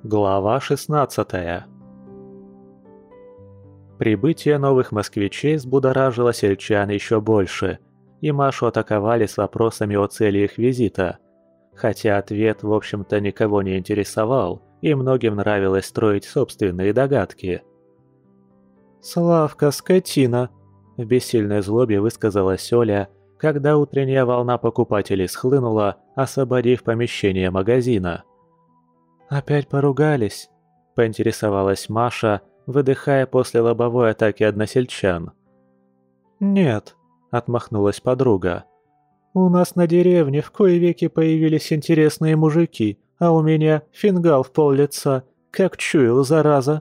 Глава 16. Прибытие новых москвичей взбудоражило сельчан еще больше, и Машу атаковали с вопросами о цели их визита. Хотя ответ, в общем-то, никого не интересовал, и многим нравилось строить собственные догадки. «Славка, скотина!» – в бессильной злобе высказалась Оля, когда утренняя волна покупателей схлынула, освободив помещение магазина. «Опять поругались?» – поинтересовалась Маша, выдыхая после лобовой атаки односельчан. «Нет», – отмахнулась подруга. «У нас на деревне в кои веки появились интересные мужики, а у меня фингал в пол-лица, как чуял, зараза».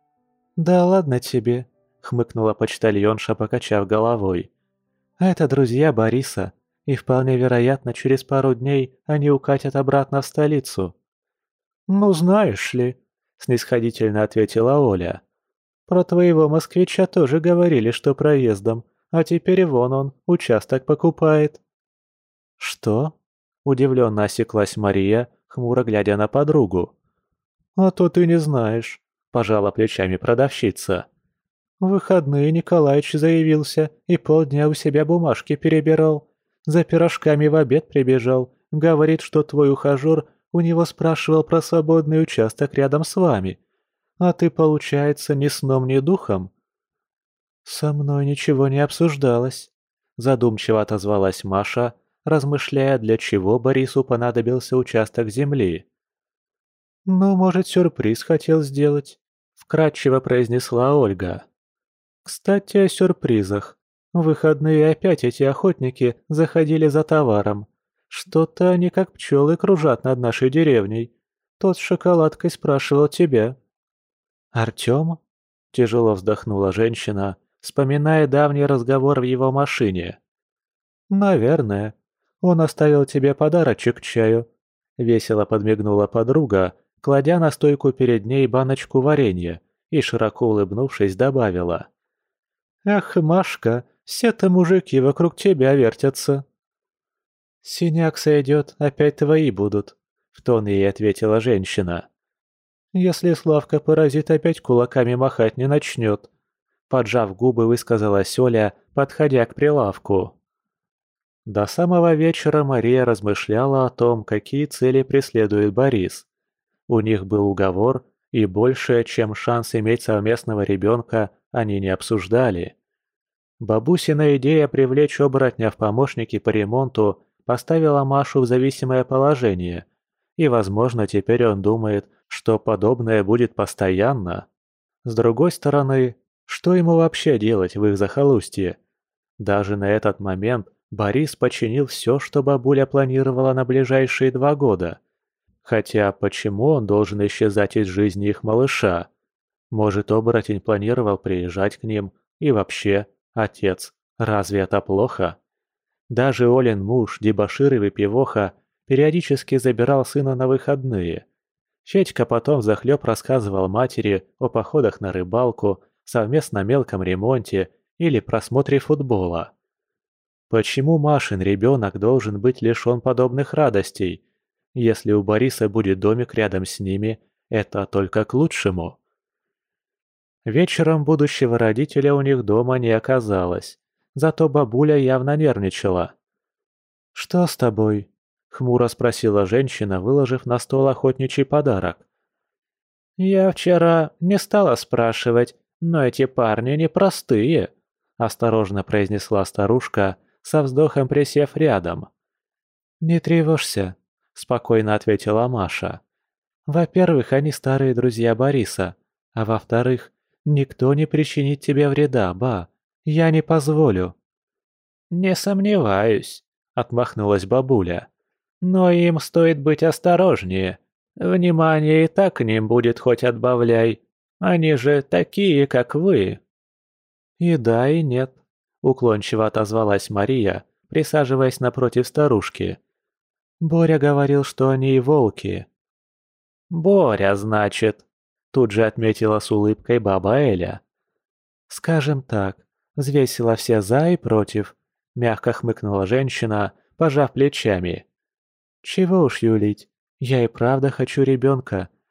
«Да ладно тебе», – хмыкнула почтальонша, покачав головой. «Это друзья Бориса, и вполне вероятно, через пару дней они укатят обратно в столицу». «Ну, знаешь ли», – снисходительно ответила Оля. «Про твоего москвича тоже говорили, что проездом, а теперь вон он, участок покупает». «Что?» – удивленно осеклась Мария, хмуро глядя на подругу. «А то ты не знаешь», – пожала плечами продавщица. «В выходные Николаич заявился и полдня у себя бумажки перебирал. За пирожками в обед прибежал, говорит, что твой ухажер у него спрашивал про свободный участок рядом с вами. А ты, получается, ни сном, ни духом?» «Со мной ничего не обсуждалось», – задумчиво отозвалась Маша, размышляя, для чего Борису понадобился участок земли. «Ну, может, сюрприз хотел сделать», – вкратчиво произнесла Ольга. «Кстати, о сюрпризах. В выходные опять эти охотники заходили за товаром. Что-то они как пчелы кружат над нашей деревней. Тот с шоколадкой спрашивал тебя». «Артём?» – тяжело вздохнула женщина, вспоминая давний разговор в его машине. «Наверное. Он оставил тебе подарочек к чаю», – весело подмигнула подруга, кладя на стойку перед ней баночку варенья, и, широко улыбнувшись, добавила. «Ах, Машка, все-то мужики вокруг тебя вертятся». «Синяк сойдет, опять твои будут», – в тон ей ответила женщина. «Если Славка-паразит опять кулаками махать не начнет», – поджав губы, высказалась Оля, подходя к прилавку. До самого вечера Мария размышляла о том, какие цели преследует Борис. У них был уговор, и больше, чем шанс иметь совместного ребенка, они не обсуждали. Бабусина идея привлечь оборотня в помощники по ремонту поставила Машу в зависимое положение, и, возможно, теперь он думает, что подобное будет постоянно. С другой стороны, что ему вообще делать в их захолустье? Даже на этот момент Борис починил все, что бабуля планировала на ближайшие 2 года. Хотя почему он должен исчезать из жизни их малыша? Может, оборотень планировал приезжать к ним? И вообще, отец, разве это плохо? Даже Олин муж, дебошир и выпивоха, периодически забирал сына на выходные. Федька потом взахлеб рассказывал матери о походах на рыбалку, совместном мелком ремонте или просмотре футбола. Почему Машин ребенок должен быть лишен подобных радостей? Если у Бориса будет домик рядом с ними, это только к лучшему. Вечером будущего родителя у них дома не оказалось, зато бабуля явно нервничала. «Что с тобой?» – хмуро спросила женщина, выложив на стол охотничий подарок. «Я вчера не стала спрашивать, но эти парни непростые», – осторожно произнесла старушка, со вздохом присев рядом. «Не тревожься», – спокойно ответила Маша. «Во-первых, они старые друзья Бориса, а во-вторых, никто не причинит тебе вреда, ба. Я не позволю». «Не сомневаюсь», – отмахнулась бабуля. «Но им стоит быть осторожнее. Внимание и так к ним будет хоть отбавляй. Они же такие, как вы». «И да, и нет», – уклончиво отозвалась Мария, присаживаясь напротив старушки. «Боря говорил, что они и волки». «Боря, значит», – тут же отметила с улыбкой баба Эля. «Скажем так, взвесила все за и против», – мягко хмыкнула женщина, пожав плечами. «Чего уж юлить, я и правда хочу ребенка,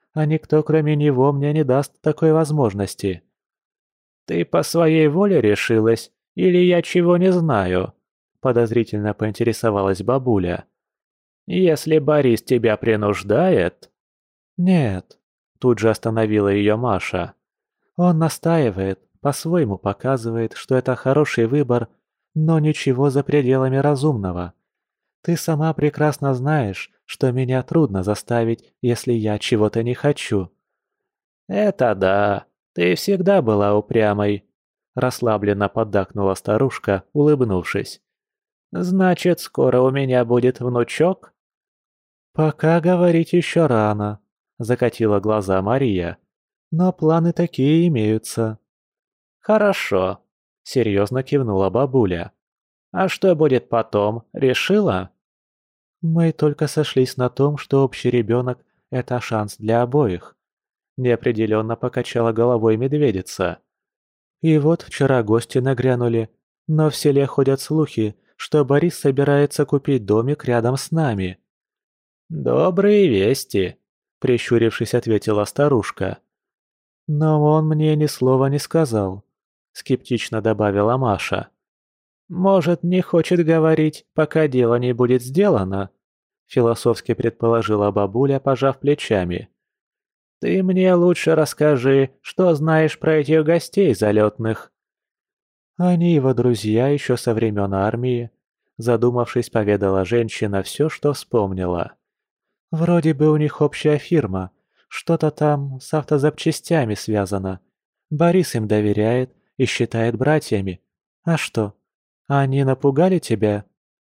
а никто кроме него мне не даст такой возможности». «Ты по своей воле решилась, или я чего не знаю?» – подозрительно поинтересовалась бабуля. «Если Борис тебя принуждает...» «Нет», – тут же остановила ее Маша. «Он настаивает, по-своему показывает, что это хороший выбор, но ничего за пределами разумного. Ты сама прекрасно знаешь, что меня трудно заставить, если я чего-то не хочу». «Это да, ты всегда была упрямой», – расслабленно поддакнула старушка, улыбнувшись. «Значит, скоро у меня будет внучок?» «Пока говорить еще рано», – закатила глаза Мария. «Но планы такие имеются». «Хорошо», – серьезно кивнула бабуля. «А что будет потом, решила?» «Мы только сошлись на том, что общий ребенок – это шанс для обоих», – неопределенно покачала головой медведица. «И вот вчера гости нагрянули, но в селе ходят слухи, что Борис собирается купить домик рядом с нами». «Добрые вести», – прищурившись, ответила старушка. «Но он мне ни слова не сказал», – скептично добавила Маша. «Может, не хочет говорить, пока дело не будет сделано?» – философски предположила бабуля, пожав плечами. «Ты мне лучше расскажи, что знаешь про этих гостей залетных». «Они его друзья еще со времен армии», – задумавшись, поведала женщина все, что вспомнила. «Вроде бы у них общая фирма, что-то там с автозапчастями связано. Борис им доверяет и считает братьями. А что, они напугали тебя?»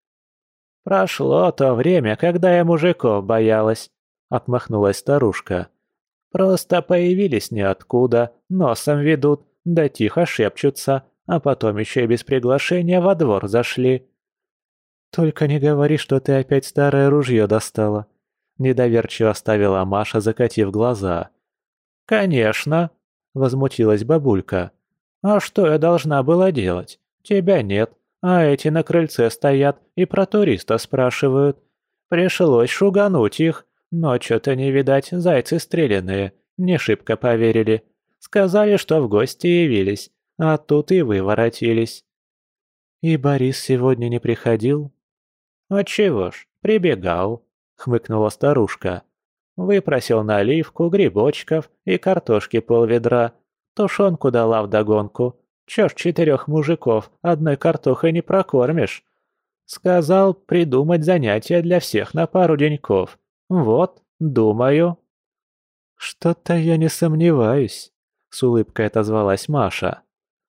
«Прошло то время, когда я мужиков боялась», — отмахнулась старушка. «Просто появились ниоткуда, носом ведут, да тихо шепчутся, а потом еще и без приглашения во двор зашли». «Только не говори, что ты опять старое ружье достала», — недоверчиво ставила Маша, закатив глаза. «Конечно», — возмутилась бабулька. «А что я должна была делать? Тебя нет, а эти на крыльце стоят и про туриста спрашивают. Пришлось шугануть их, но что-то не видать, зайцы стреляные, не шибко поверили. Сказали, что в гости явились, а тут и вы воротились». «И Борис сегодня не приходил?» «Отчего ж, прибегал», — хмыкнула старушка. «Выпросил наливку, грибочков и картошки полведра. Тушенку дала вдогонку. Чё ж 4 мужиков одной картохой не прокормишь? Сказал придумать занятия для всех на пару деньков. Вот, думаю». «Что-то я не сомневаюсь», — с улыбкой отозвалась Маша.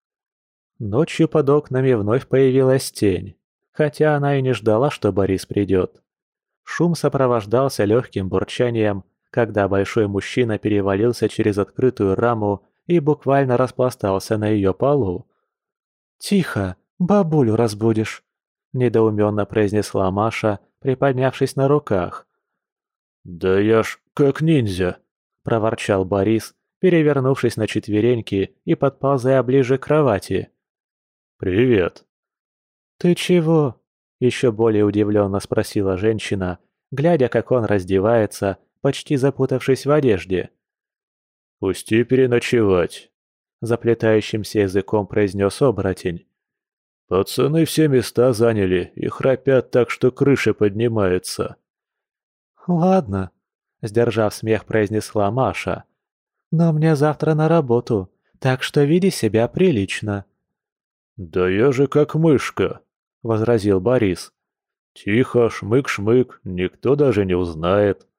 Ночью под окнами вновь появилась тень, хотя она и не ждала, что Борис придет. Шум сопровождался легким бурчанием, когда большой мужчина перевалился через открытую раму и буквально распластался на ее полу. «Тихо, бабулю разбудишь», – недоуменно произнесла Маша, приподнявшись на руках. «Да я ж как ниндзя», – проворчал Борис, перевернувшись на четвереньки и подползая ближе к кровати. «Привет». «Ты чего?» – еще более удивленно спросила женщина, глядя, как он раздевается, почти запутавшись в одежде. «Пусти переночевать», – заплетающимся языком произнес оборотень. «Пацаны все места заняли и храпят так, что крыша поднимается». «Ладно», – сдержав смех, произнесла Маша. «Но мне завтра на работу, так что веди себя прилично». «Да я же как мышка», – возразил Борис. «Тихо, шмык-шмык, никто даже не узнает».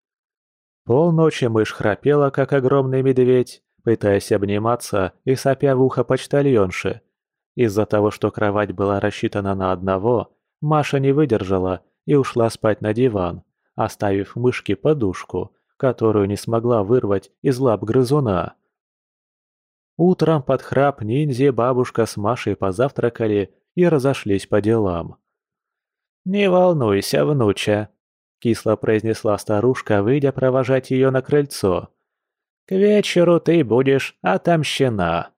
Полночи мышь храпела, как огромный медведь, пытаясь обниматься и сопя в ухо почтальонши. Из-за того, что кровать была рассчитана на одного, Маша не выдержала и ушла спать на диван, оставив мышке подушку, которую не смогла вырвать из лап грызуна. Утром под храп ниндзя бабушка с Машей позавтракали и разошлись по делам. «Не волнуйся, внуча», — кисло произнесла старушка, выйдя провожать ее на крыльцо. «К вечеру ты будешь отомщена».